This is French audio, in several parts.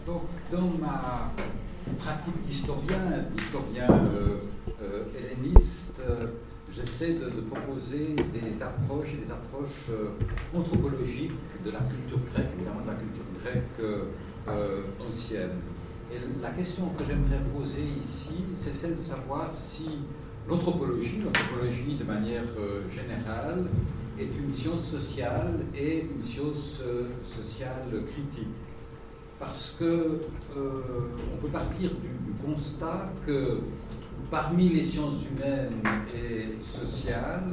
Donc, dans ma pratique d'historien helléniste, j'essaie de proposer des approches anthropologiques de la culture grecque, évidemment de la culture grecque ancienne. Et la question que j'aimerais poser ici, c'est celle de savoir si l'anthropologie de manière générale, est une science sociale et une science sociale critique. Parce que on peut partir du constat que parmi les sciences humaines et sociales,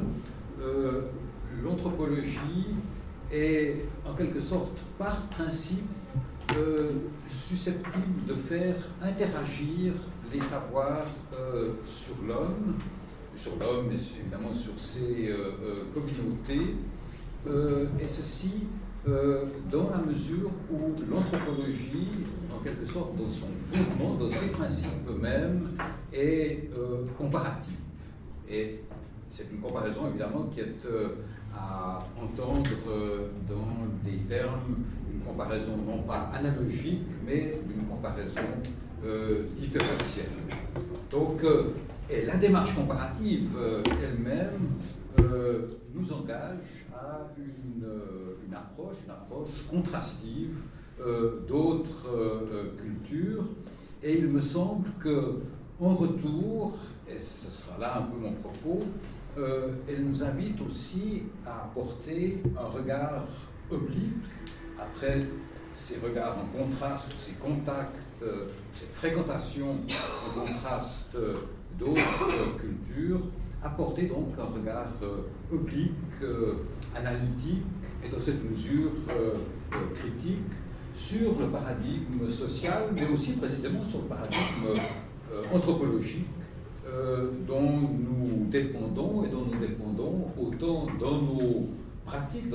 l'anthropologie est en quelque sorte par principe susceptible de faire interagir les savoirs sur l'homme et évidemment sur ses communautés, et ceci dans la mesure où l'anthropologie, en quelque sorte dans son fondement, dans ses principes eux-mêmes, est comparative. Et c'est une comparaison évidemment qui est à entendre dans des termes, une comparaison non pas analogique, mais une comparaison différentielle. Donc, et la démarche comparative elle-même nous engage à une approche contrastive d'autres cultures, et il me semble qu'en retour, et ce sera là un peu mon propos, elle nous invite aussi à apporter un regard oblique après ces regards en contraste, ces contacts, cette fréquentation en contraste d'autres cultures, apporter donc un regard oblique, analytique et dans cette mesure critique sur le paradigme social, mais aussi précisément sur le paradigme anthropologique dont nous dépendons et dont nous dépendons autant dans nos pratiques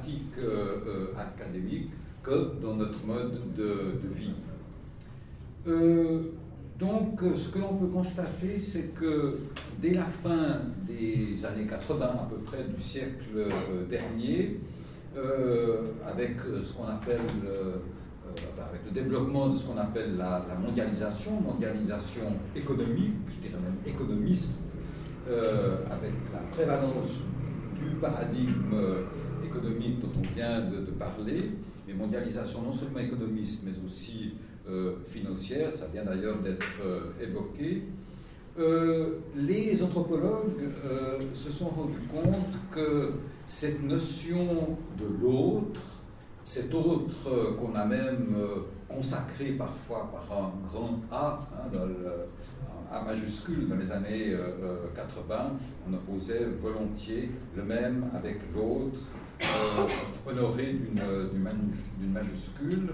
académiques que dans notre mode de vie. Donc, ce que l'on peut constater, c'est que dès la fin des années 80, à peu près du siècle dernier, avec ce qu'on appelle, avec le développement de ce qu'on appelle la mondialisation économique, je dirais même économiste, avec la prévalence du paradigme économique dont on vient de parler, mais mondialisation non seulement économiste, mais aussi financière, ça vient d'ailleurs d'être évoqué. Les anthropologues se sont rendus compte que cette notion de l'autre, cet autre qu'on a même consacré parfois par un grand A, dans A majuscule dans les années 80, on opposait volontiers le même avec l'autre, honoré d'une majuscule.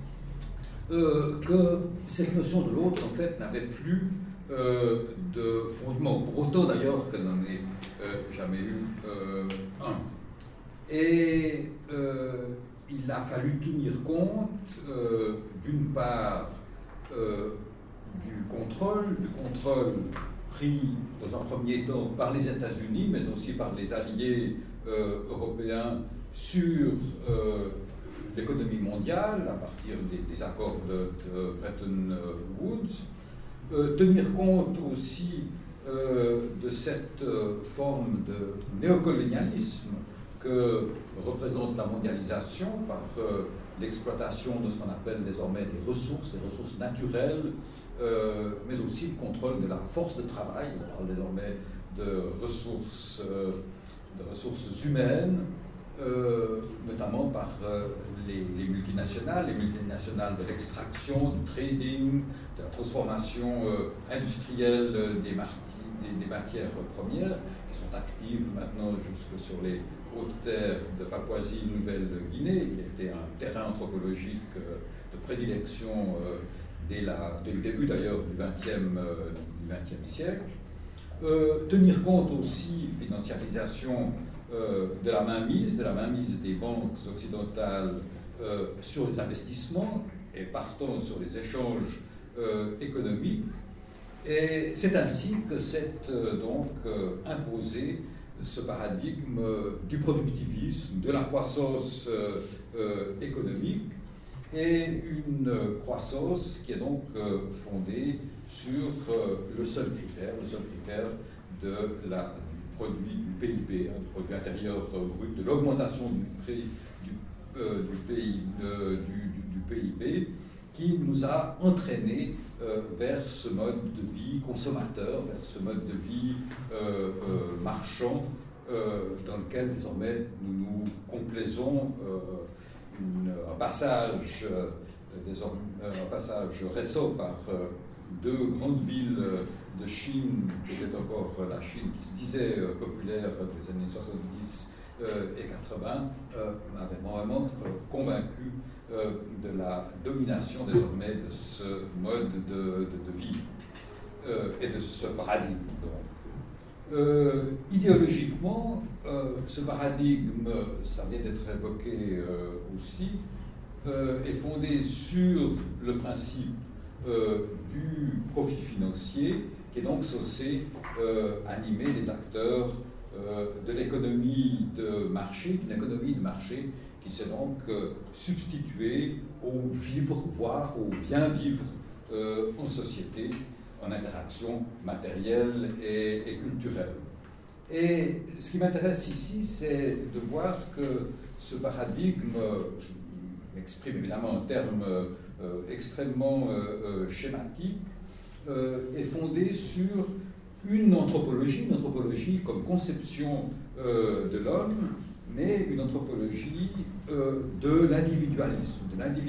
Que cette notion de l'autre, en fait, n'avait plus de fondement, pour autant d'ailleurs qu'elle n'en ait jamais eu un. Et il a fallu tenir compte, d'une part, du contrôle pris dans un premier temps par les États-Unis, mais aussi par les alliés européens sur l'économie mondiale à partir des accords de Bretton Woods, tenir compte aussi de cette forme de néocolonialisme que représente la mondialisation par l'exploitation de ce qu'on appelle désormais les ressources naturelles, mais aussi le contrôle de la force de travail. On parle désormais de ressources humaines, notamment par les multinationales de l'extraction, du trading, de la transformation industrielle des matières premières, qui sont actives maintenant jusque sur les hautes terres de Papouasie-Nouvelle-Guinée, qui était un terrain anthropologique de prédilection dès le début d'ailleurs du XXe siècle. Tenir compte aussi, financiarisation de la mainmise des banques occidentales sur les investissements et partant sur les échanges économiques. Et c'est ainsi que s'est donc imposé ce paradigme du productivisme, de la croissance économique, et une croissance qui est donc fondée sur le seul critère du produit du PIB, du produit intérieur brut, de l'augmentation du PIB, qui nous a entraînés vers ce mode de vie consommateur, vers ce mode de vie marchand, dans lequel désormais nous nous complaisons. Un passage récent par deux grandes villes de Chine, qui était encore la Chine qui se disait populaire des années 70 et 80, m'avait vraiment convaincu de la domination désormais de ce mode de vie et de ce paradigme. Idéologiquement, ce paradigme, ça vient d'être évoqué aussi, est fondé sur le principe du profit financier, qui est donc censé animer les acteurs de l'économie de marché, d'une économie de marché qui s'est donc substituée au vivre, voire au bien vivre en société, en interaction matérielle et culturelle. Et ce qui m'intéresse ici, c'est de voir que ce paradigme, je m'exprime évidemment en termes extrêmement schématiques, est fondé sur une anthropologie comme conception de l'homme, mais une anthropologie de l'individualisme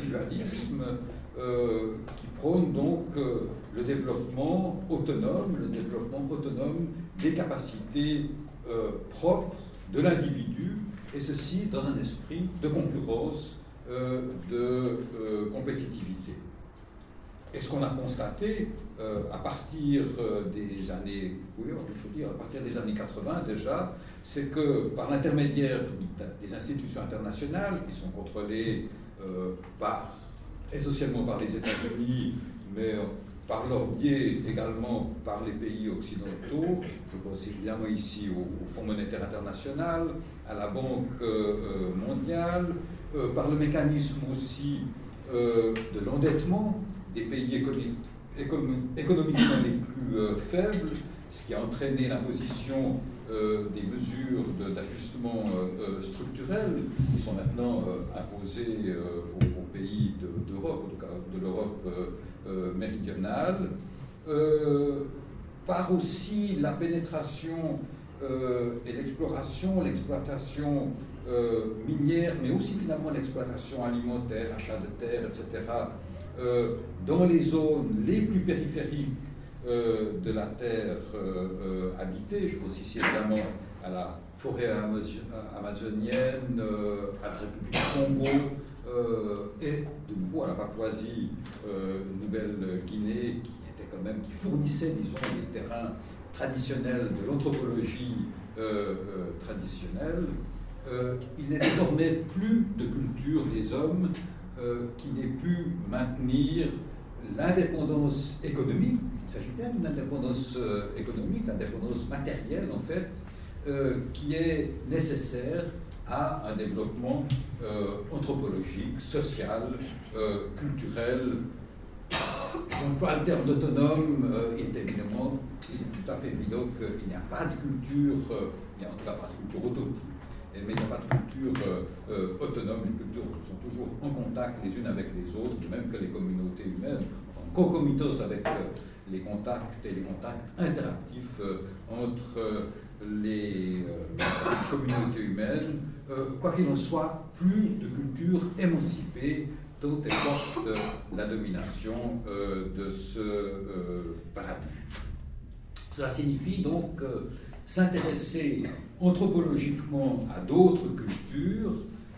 qui prône donc le développement autonome des capacités propres de l'individu, et ceci dans un esprit de concurrence, de compétitivité. Et ce qu'on a constaté à partir des années, oui, on peut dire à partir des années 80 déjà, c'est que par l'intermédiaire des institutions internationales qui sont contrôlées essentiellement par les États-Unis, mais par leur biais également par les pays occidentaux, je pense évidemment ici au Fonds monétaire international, à la Banque mondiale, par le mécanisme aussi de l'endettement des pays économiquement les plus faibles, ce qui a entraîné l'imposition des mesures d'ajustement structurel qui sont maintenant imposées aux pays d'Europe, en tout cas de l'Europe méridionale, par aussi la pénétration et l'exploitation minière, mais aussi finalement l'exploitation alimentaire, achat de terres, etc., dans les zones les plus périphériques de la terre habitée. Je pense ici évidemment à la forêt amazonienne, à la République du Congo et de nouveau à la Papouasie Nouvelle-Guinée, qui fournissait, disons, les terrains traditionnels de l'anthropologie traditionnelle. Il n'est désormais plus de culture des hommes qui n'ait pu maintenir l'indépendance économique. Il s'agit bien d'une indépendance économique, l'indépendance matérielle en fait, qui est nécessaire à un développement anthropologique, social, culturel. J'emploie le terme d'autonome, il est tout à fait évident qu'il n'y a pas de culture, il n'y a en tout cas pas de culture autochtone, mais il n'y a pas de culture autonome. Les cultures sont toujours en contact les unes avec les autres, de même que les communautés humaines, en concomitance avec les contacts et les contacts interactifs entre les communautés humaines. Quoi qu'il en soit, plus de culture émancipée dont est porte la domination de ce paradigme. Cela signifie donc s'intéresser anthropologiquement à d'autres cultures,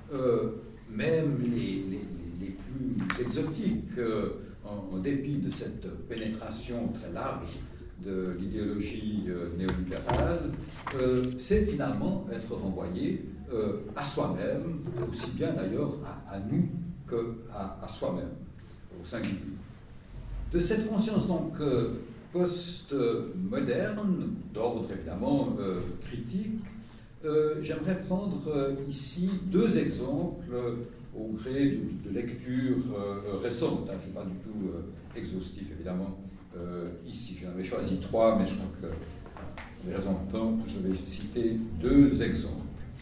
même les plus exotiques, en dépit de cette pénétration très large de l'idéologie néolibérale, c'est finalement être renvoyé à soi-même, aussi bien d'ailleurs à nous qu'à soi-même, au singulier. De cette conscience donc post-moderne, d'ordre évidemment critique, j'aimerais prendre ici deux exemples au gré de lectures récentes. Je ne suis pas du tout exhaustif, évidemment, ici. J'en avais choisi 3, mais je crois que, pour des raisons de temps, je vais citer 2 exemples.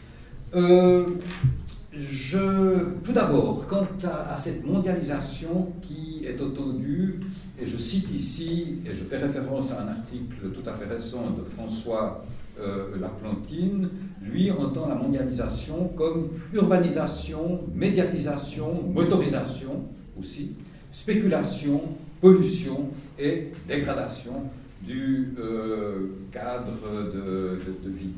Tout d'abord, quant à cette mondialisation qui est entendue, et je cite ici, et je fais référence à un article tout à fait récent de François Laplantine, lui entend la mondialisation comme urbanisation, médiatisation, motorisation aussi, spéculation, pollution et dégradation du cadre de vie.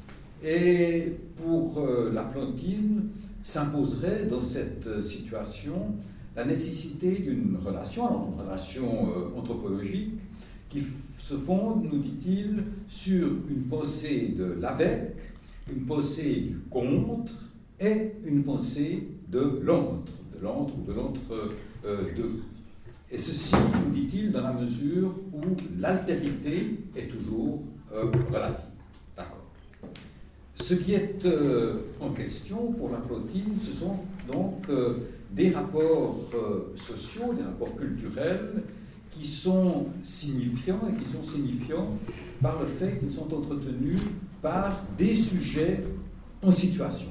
Et pour Laplantine, s'imposerait dans cette situation la nécessité d'une relation, alors une relation anthropologique, qui se fonde, nous dit-il, sur une pensée de l'avec, une pensée du contre et une pensée de l'entre ou de l'entre-deux. Et ceci, nous dit-il, dans la mesure où l'altérité est toujours relative. D'accord. Ce qui est en question pour Laplantine, ce sont donc des rapports sociaux, des rapports culturels qui sont signifiants et qui sont signifiants par le fait qu'ils sont entretenus par des sujets en situation,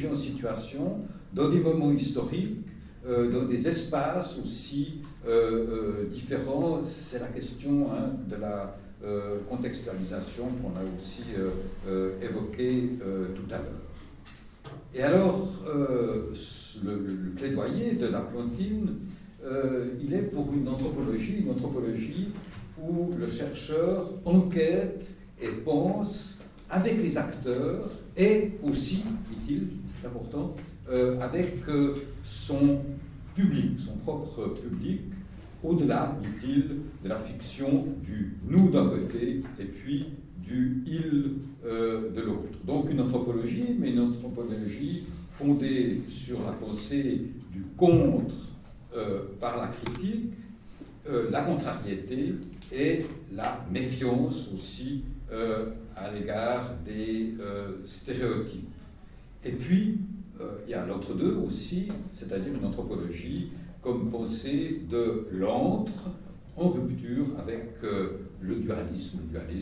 dans des moments historiques, dans des espaces aussi différents. C'est la question de la contextualisation qu'on a aussi évoquée tout à l'heure. Et alors, le plaidoyer de Laplantine, il est pour une anthropologie où le chercheur enquête et pense avec les acteurs et aussi, dit-il, c'est important, avec son public, son propre public, au-delà, dit-il, de la fiction du nous d'un côté et puis du il de l'autre. Donc une anthropologie, mais une anthropologie fondée sur la pensée du contre par la critique, la contrariété et la méfiance aussi à l'égard des stéréotypes. Et puis, il y a l'entre-deux aussi, c'est-à-dire une anthropologie comme pensée de l'entre en rupture avec le dualisme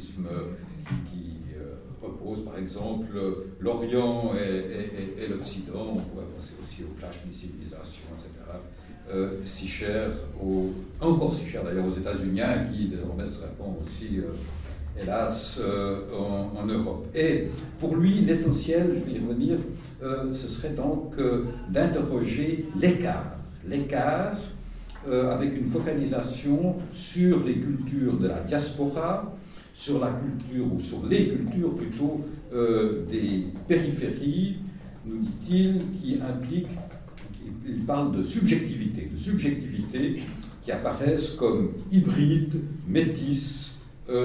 qui repose par exemple l'Orient et l'Occident. On pourrait penser aussi au clash des civilisations, etc. Si cher, encore si cher d'ailleurs aux États-Unis, qui désormais se répand aussi, hélas, en Europe. Et pour lui, l'essentiel, je vais y revenir, ce serait donc d'interroger l'écart avec une focalisation sur les cultures de la diaspora, sur la culture, ou sur les cultures plutôt, des périphéries, nous dit-il, qui impliquent, il parle de subjectivité qui apparaissent comme hybrides, métisses,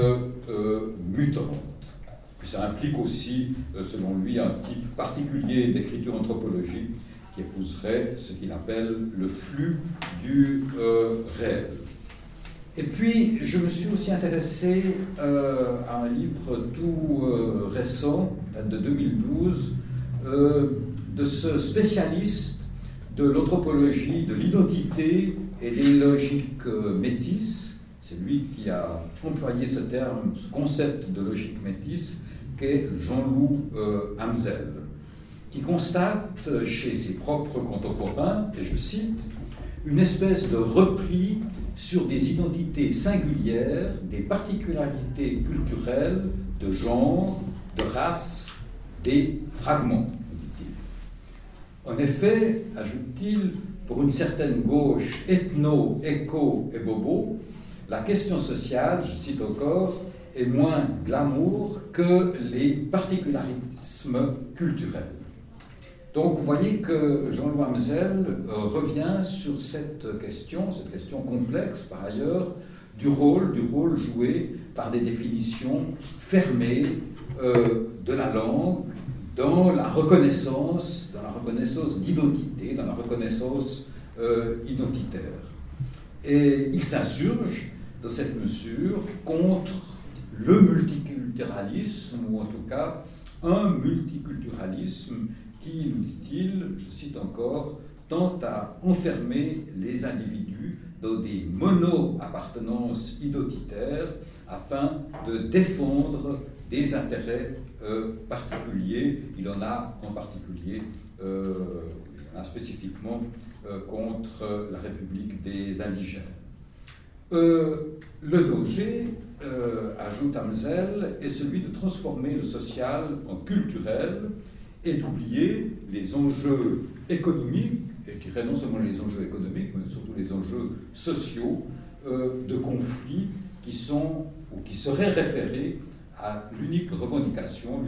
mutantes. Puis ça implique aussi, selon lui, un type particulier d'écriture anthropologique qui épouserait ce qu'il appelle le flux du réel. Et puis, je me suis aussi intéressé à un livre tout récent, date de 2012, de ce spécialiste de l'anthropologie, de l'identité et des logiques métisses. C'est lui qui a employé ce terme, ce concept de logique métisse, qu'est Jean-Loup Amsel, qui constate chez ses propres contemporains, et je cite, une espèce de repli sur des identités singulières, des particularités culturelles, de genre, de race, des fragments, dit-il. En effet, ajoute-t-il, pour une certaine gauche ethno, éco et bobo, la question sociale, je cite encore, est moins glamour que les particularismes culturels. Donc vous voyez que Jean-Loup Amsel revient sur cette question complexe par ailleurs, du rôle joué par des définitions fermées de la langue dans la reconnaissance d'identité, dans la reconnaissance identitaire. Et il s'insurge dans cette mesure contre le multiculturalisme, ou en tout cas un multiculturalisme qui, nous dit-il, je cite encore, tend à enfermer les individus dans des mono-appartenances identitaires afin de défendre des intérêts particuliers. Il en a en particulier, spécifiquement contre la République des indigènes. Le danger, ajoute Amsel, est celui de transformer le social en culturel et d'oublier les enjeux économiques, et je dirais non seulement les enjeux économiques, mais surtout les enjeux sociaux de conflits qui sont ou qui seraient référés à l'unique revendication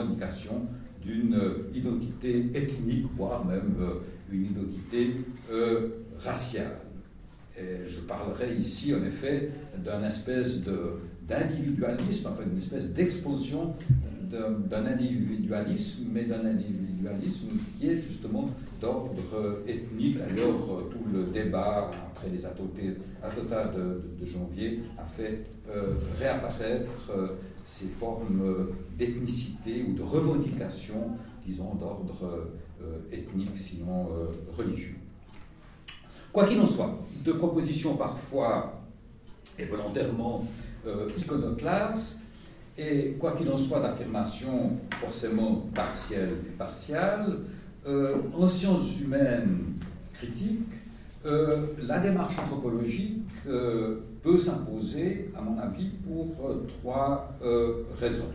d'une identité ethnique, voire même une identité raciale. Et je parlerai ici, en effet, d'un espèce d'individualisme, enfin d'une espèce d'expansion d'un individualisme, mais d'un individualisme qui est justement d'ordre ethnique. D'ailleurs, tout le débat après les attentats de janvier a fait réapparaître ces formes d'ethnicité ou de revendication, disons, d'ordre ethnique, sinon religieux. Quoi qu'il en soit, de propositions parfois et volontairement iconoclastes, et quoi qu'il en soit d'affirmations forcément partielles et partiales, en sciences humaines critiques, la démarche anthropologique peut s'imposer, à mon avis, pour trois raisons.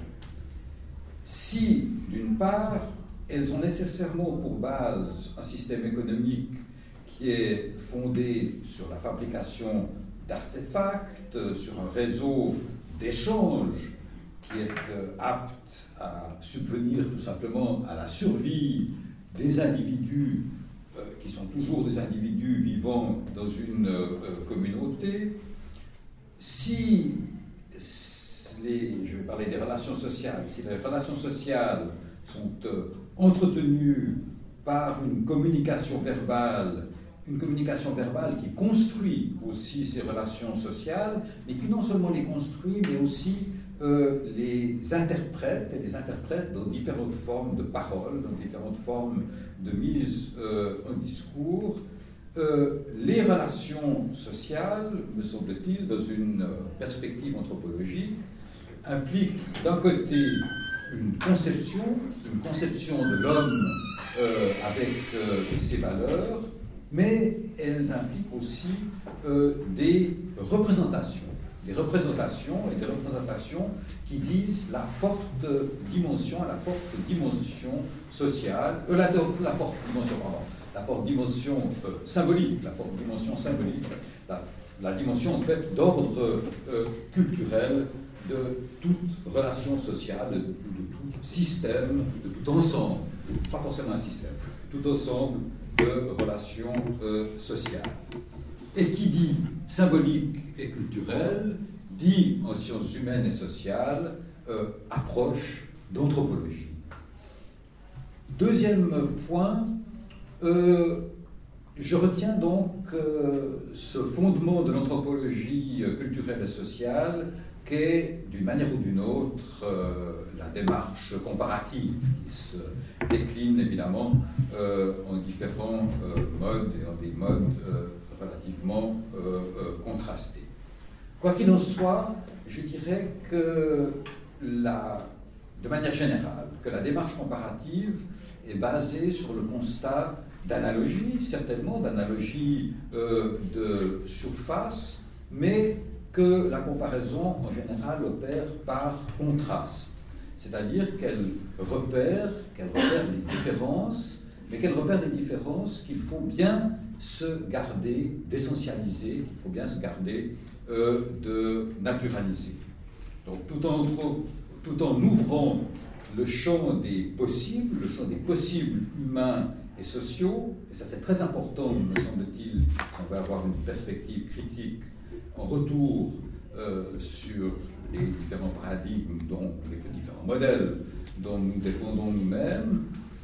Si, d'une part, elles ont nécessairement pour base un système économique qui est fondé sur la fabrication d'artefacts, sur un réseau d'échanges qui est apte à subvenir tout simplement à la survie des individus qui sont toujours des individus vivant dans une communauté. Si je vais parler des relations sociales, si les relations sociales sont entretenues par une communication verbale qui construit aussi ces relations sociales, mais qui non seulement les construit, mais aussi les interprète, et les interprète dans différentes formes de paroles, dans différentes formes de mise en discours. Les relations sociales, me semble-t-il, dans une perspective anthropologique, impliquent d'un côté une conception de l'homme avec ses valeurs, mais elles impliquent aussi des représentations qui disent la forte dimension sociale, la forte dimension symbolique, la dimension en fait d'ordre culturel de toute relation sociale, de tout système, de tout ensemble, pas forcément un système, tout ensemble de relations sociales. Et qui dit symbolique et culturel, dit en sciences humaines et sociales, approche d'anthropologie. Deuxième point, je retiens donc ce fondement de l'anthropologie culturelle et sociale qu'est, d'une manière ou d'une autre, la démarche comparative qui se décline évidemment en différents modes et en des modes relativement contrastés. Quoi qu'il en soit, je dirais que de manière générale, que la démarche comparative est basée sur le constat d'analogie, certainement d'analogie de surface, mais que la comparaison en général opère par contraste, c'est-à-dire qu'elle repère les différences, mais qu'elle repère des différences qu'il faut bien se garder d'essentialiser, qu'il faut bien se garder de naturaliser. Donc tout en ouvrant le champ des possibles humains et sociaux, et ça c'est très important, me semble-t-il, si on veut avoir une perspective critique en retour sur les différents paradigmes, les différents modèles dont nous dépendons nous-mêmes,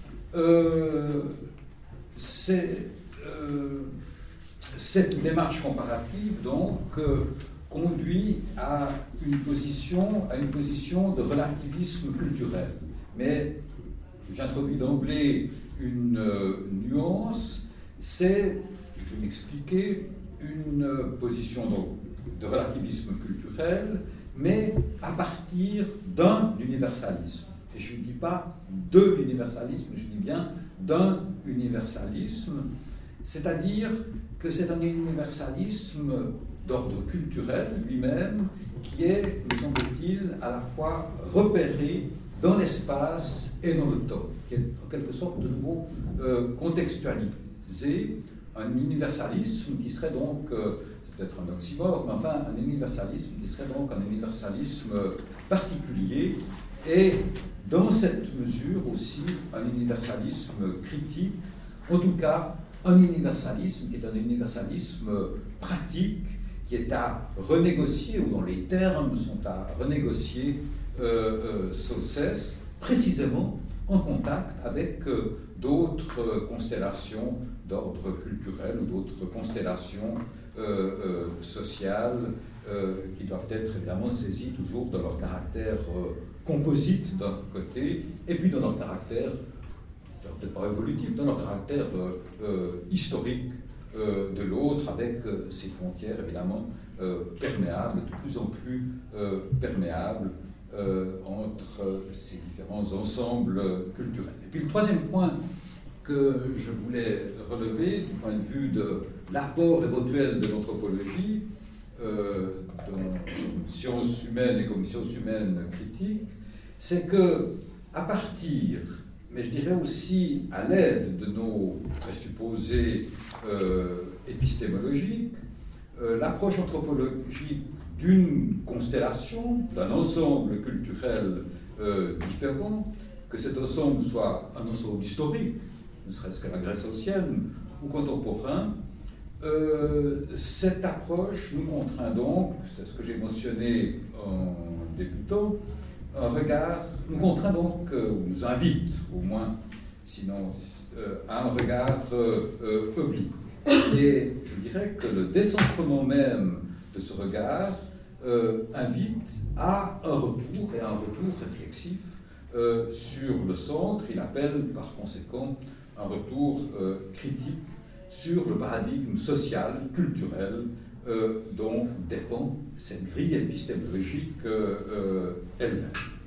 cette démarche comparative donc conduit à une position de relativisme culturel. Mais j'introduis d'emblée une nuance, c'est, je vais m'expliquer, une position donc, de relativisme culturel, mais à partir d'un universalisme. Et je ne dis pas de l'universalisme, je dis bien d'un universalisme, c'est-à-dire que c'est un universalisme d'ordre culturel lui-même, qui est, me semble-t-il, à la fois repéré dans l'espace et dans le temps, qui est en quelque sorte de nouveau contextualisé, un universalisme qui serait donc, c'est peut-être un oxymore, mais enfin un universalisme qui serait donc un universalisme particulier, et dans cette mesure aussi un universalisme critique, en tout cas un universalisme qui est un universalisme pratique, qui est à renégocier, ou dont les termes sont à renégocier sans cesse, précisément en contact avec d'autres constellations d'ordre culturel ou d'autres constellations sociales qui doivent être évidemment saisies toujours dans leur caractère composite d'un côté, et puis dans leur caractère, peut-être pas évolutif, dans leur caractère historique de l'autre, avec ces frontières évidemment perméables, de plus en plus perméables entre ces différents ensembles culturels. Et puis le troisième point que je voulais relever du point de vue de l'apport éventuel de l'anthropologie dans sciences humaines et comme sciences humaines critiques, c'est que à partir, mais je dirais aussi à l'aide de nos présupposés épistémologiques, l'approche anthropologique d'une constellation, d'un ensemble culturel différent, que cet ensemble soit un ensemble historique, ne serait-ce que la Grèce ancienne, ou contemporain, cette approche nous contraint donc, c'est ce que j'ai mentionné en débutant, un regard, nous contraint donc, ou nous invite au moins, sinon, à un regard oblique. Et je dirais que le décentrement même de ce regard invite à un retour, et à un retour réflexif sur le centre. Il appelle par conséquent un retour critique sur le paradigme social, culturel, dont dépend cette grille épistémologique elle-même.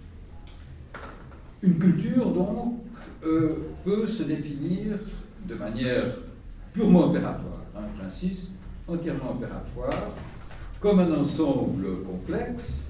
Une culture, donc, peut se définir de manière purement opératoire, j'insiste, entièrement opératoire, comme un ensemble complexe,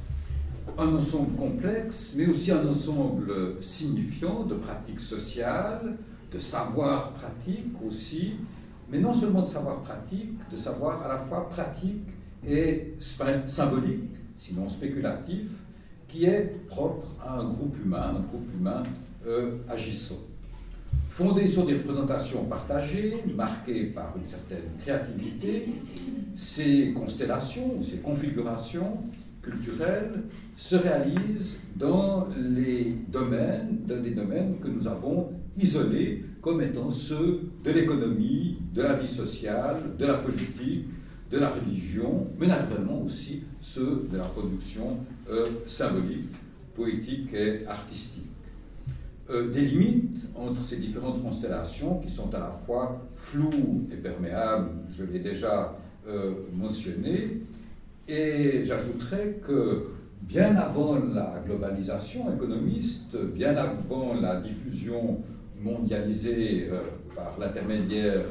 mais aussi un ensemble signifiant de pratiques sociales, de savoirs pratiques aussi, mais non seulement de savoirs pratiques, de savoirs à la fois pratiques et symboliques, sinon spéculatifs, qui est propre à un groupe humain agissant. Fondé sur des représentations partagées, marquées par une certaine créativité, ces constellations, ces configurations culturelles se réalisent dans des domaines que nous avons isolés comme étant ceux de l'économie, de la vie sociale, de la politique, de la religion, mais naturellement aussi ceux de la production symbolique, poétique et artistique. Des limites entre ces différentes constellations qui sont à la fois floues et perméables, je l'ai déjà mentionné, et j'ajouterais que bien avant la globalisation économiste, bien avant la diffusion mondialisée par l'intermédiaire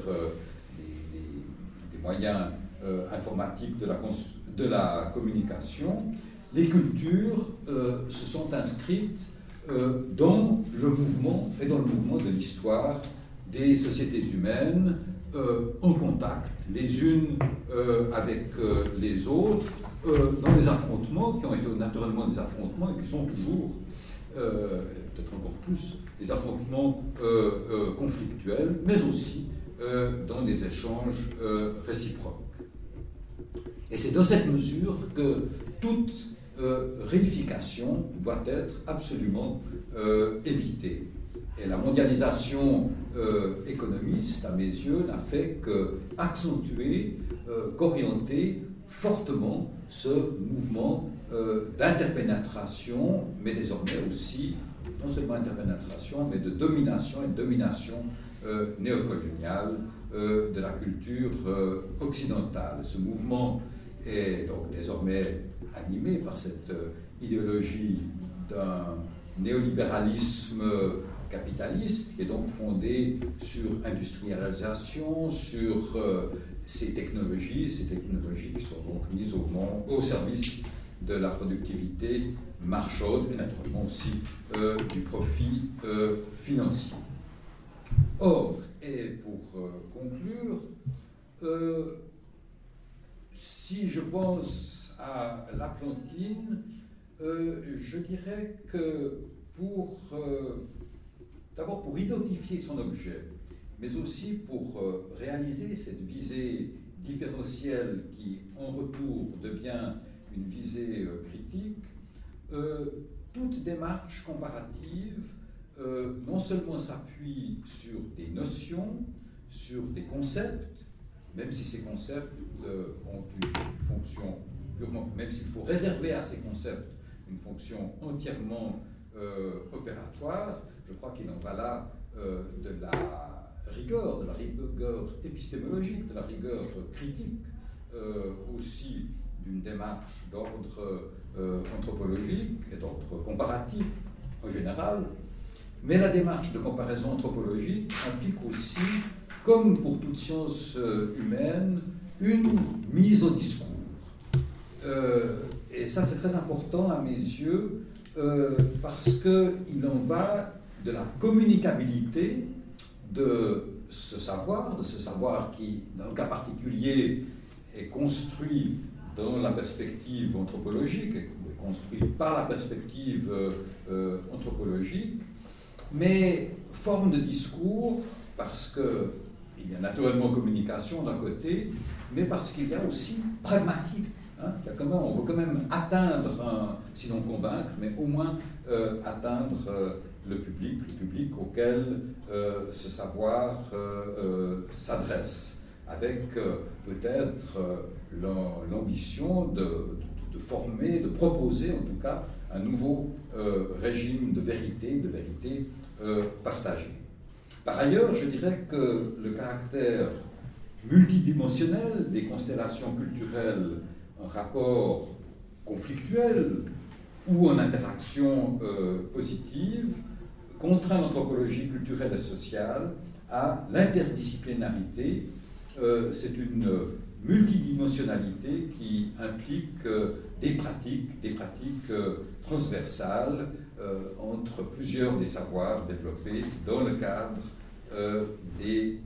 des moyens informatiques de la communication, les cultures se sont inscrites dans le mouvement et dans le mouvement de l'histoire des sociétés humaines en contact les unes avec les autres dans des affrontements qui ont été naturellement des affrontements et qui sont toujours peut-être encore plus des affrontements conflictuels, mais aussi dans des échanges réciproques. Et c'est dans cette mesure que toute réification doit être absolument évitée. Et la mondialisation économiste, à mes yeux, n'a fait qu'accentuer, qu'orienter fortement ce mouvement d'interpénétration, mais désormais aussi, non seulement interpénétration, mais de domination et de domination néocoloniale de la culture occidentale. Ce mouvement est donc désormais animé par cette idéologie d'un néolibéralisme capitaliste qui est donc fondé sur industrialisation, sur ces technologies qui sont donc mises au service de la productivité marchande et naturellement aussi du profit financier. Or, et pour conclure, si je pense à l'Atlantine, je dirais que d'abord pour identifier son objet, mais aussi pour réaliser cette visée différentielle qui, en retour, devient une visée critique, toute démarche comparative non seulement s'appuie sur des notions, sur des concepts, même si ces concepts ont une fonction purement, même s'il faut réserver à ces concepts une fonction entièrement opératoire, je crois qu'il en va là de la rigueur épistémologique, de la rigueur critique, aussi d'une démarche d'ordre anthropologique et d'ordre comparatif en général. Mais la démarche de comparaison anthropologique implique aussi, comme pour toute science humaine, une mise au discours. Et ça, c'est très important à mes yeux, parce qu'il en va de la communicabilité de ce savoir qui, dans le cas particulier, est construit dans la perspective anthropologique, est construit par la perspective anthropologique, mais forme de discours parce qu'il y a naturellement communication d'un côté, mais parce qu'il y a aussi pragmatique. On veut quand même atteindre, sinon convaincre, mais au moins atteindre le public auquel ce savoir s'adresse, avec peut-être l'ambition de former, de proposer en tout cas un nouveau régime de vérité partagée. Par ailleurs, je dirais que le caractère multidimensionnel des constellations culturelles en rapport conflictuel ou en interaction positive contraint l'anthropologie culturelle et sociale à l'interdisciplinarité. C'est une multidimensionnalité qui implique des pratiques transversales entre plusieurs des savoirs développés dans le cadre des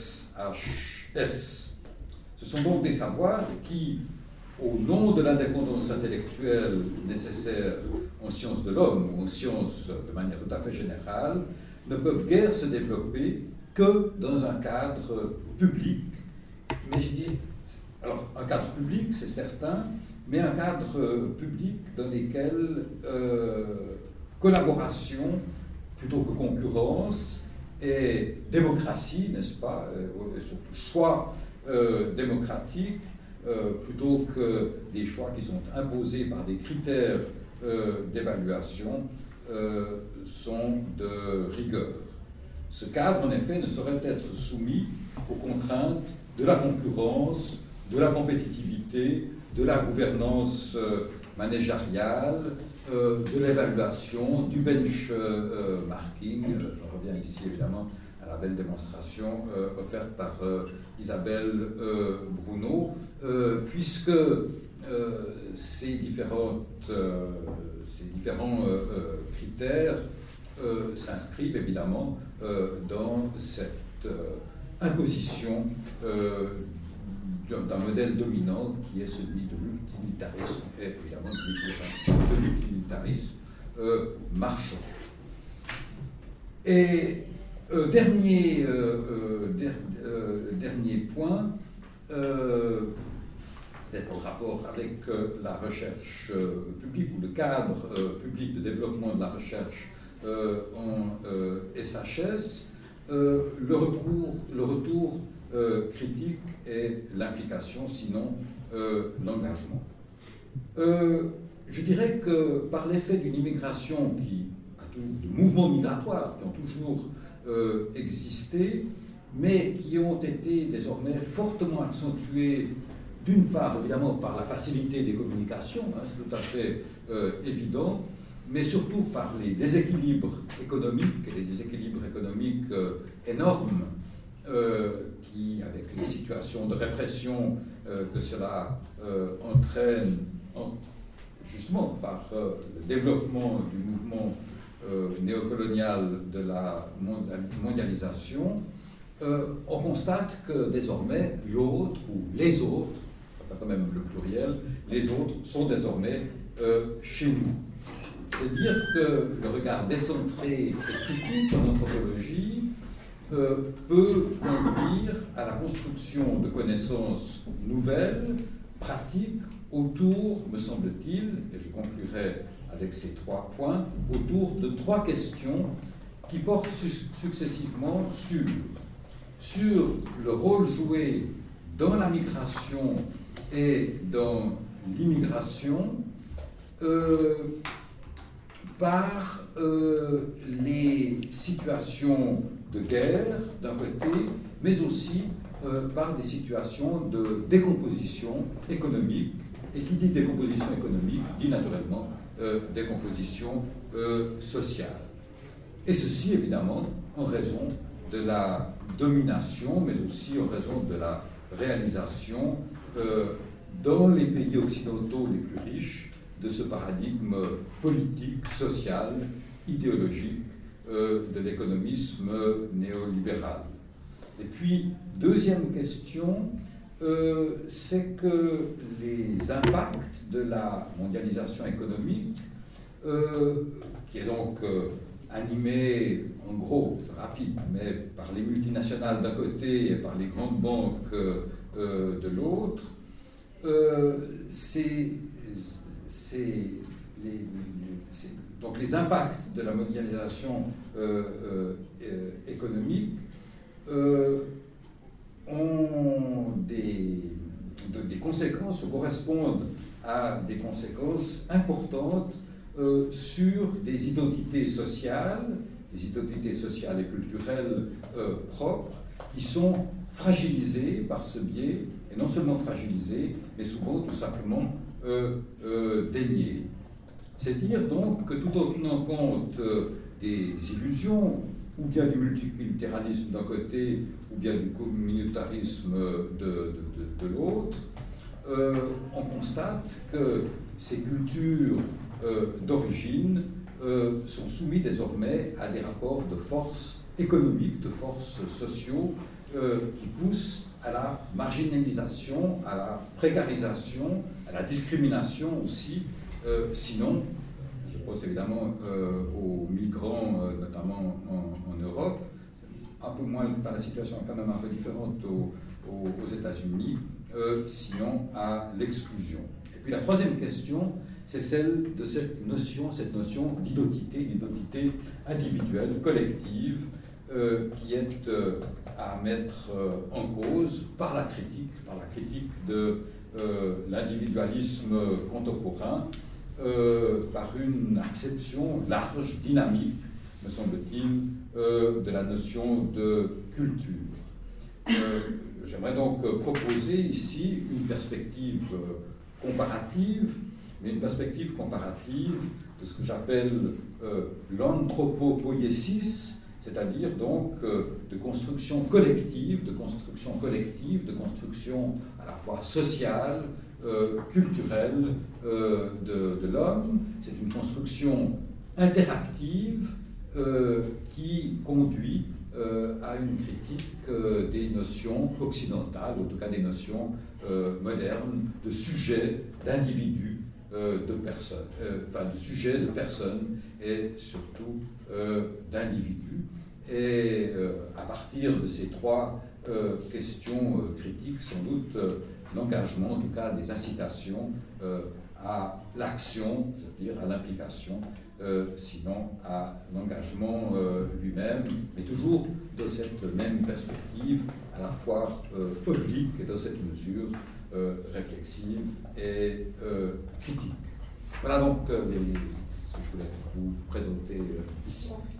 SHS. Ce sont donc des savoirs qui, au nom de l'indépendance intellectuelle nécessaire en sciences de l'homme ou en sciences de manière tout à fait générale, ne peuvent guère se développer que dans un cadre public. Mais je dis, alors un cadre public, c'est certain, mais un cadre public dans lequel collaboration plutôt que concurrence et démocratie, n'est-ce pas, et surtout choix démocratique, plutôt que des choix qui sont imposés par des critères d'évaluation, sont de rigueur. Ce cadre, en effet, ne saurait être soumis aux contraintes de la concurrence, de la compétitivité, de la gouvernance managériale, de l'évaluation, du benchmarking. J'en reviens ici évidemment à la belle démonstration offerte par Isabelle Bruno, puisque ces différents critères s'inscrivent évidemment dans cette imposition d'un modèle dominant qui est celui de l'utilitarisme, et évidemment de l'utilitarisme marchand. Et dernier point, peut-être en rapport avec la recherche publique ou le cadre public de développement de la recherche en SHS, le retour critique et l'implication, sinon l'engagement. Je dirais que par l'effet d'une immigration de mouvements migratoires qui ont toujours existé, mais qui ont été désormais fortement accentuées, d'une part évidemment par la facilité des communications, hein, c'est tout à fait évident, mais surtout par les déséquilibres économiques, et les déséquilibres économiques énormes, qui, avec les situations de répression que cela entraîne, justement par le développement du mouvement néocolonial de la mondialisation, on constate que désormais l'autre, ou les autres, enfin quand même le pluriel, les autres sont désormais chez nous. C'est dire que le regard décentré et critique en anthropologie peut conduire à la construction de connaissances nouvelles, pratiques, autour, me semble-t-il, et je conclurai avec ces 3 points, autour de 3 questions qui portent successivement sur le rôle joué dans la migration et dans l'immigration par les situations de guerre d'un côté, mais aussi par des situations de décomposition économique, et qui dit décomposition économique dit naturellement décomposition sociale. Et ceci évidemment en raison de la domination, mais aussi en raison de la réalisation dans les pays occidentaux les plus riches de ce paradigme politique, social, idéologique de l'économisme néolibéral. Et puis, deuxième question, c'est que les impacts de la mondialisation économique, qui est donc animée, en gros, c'est rapide, mais par les multinationales d'un côté et par les grandes banques de l'autre, donc les impacts de la mondialisation économique ont des conséquences, correspondent à des conséquences importantes sur des identités sociales et culturelles propres, qui sont fragilisées par ce biais, et non seulement fragilisées, mais souvent tout simplement déniées. C'est dire donc que tout en tenant compte des illusions, ou bien du multiculturalisme d'un côté, ou bien du communautarisme de l'autre, on constate que ces cultures d'origine sont soumises désormais à des rapports de force économique, de forces sociaux, qui poussent à la marginalisation, à la précarisation, à la discrimination aussi, sinon, je pense évidemment aux migrants, notamment en Europe, un peu moins, enfin la situation est quand même un peu différente aux États-Unis, sinon à l'exclusion. Et puis la troisième question, c'est celle de cette notion d'identité individuelle, collective, qui est à mettre en cause par la critique de l'individualisme contemporain, par une acception large, dynamique, me semble-t-il, de la notion de culture. J'aimerais donc proposer ici une perspective comparative, mais une perspective comparative de ce que j'appelle l'anthropopoiesis, c'est-à-dire donc de construction collective, de construction à la fois sociale, culturelle de l'homme. C'est une construction interactive qui conduit à une critique des notions occidentales, en tout cas des notions modernes, de sujets, d'individus, de personnes, de sujets, de personnes et surtout d'individus. Et à partir de ces 3 questions critiques, sans doute l'engagement, en tout cas les incitations à l'action, c'est-à-dire à l'implication, sinon à l'engagement lui-même, mais toujours dans cette même perspective, à la fois publique et dans cette mesure réflexive et critique. Voilà donc ce que je voulais vous présenter ici.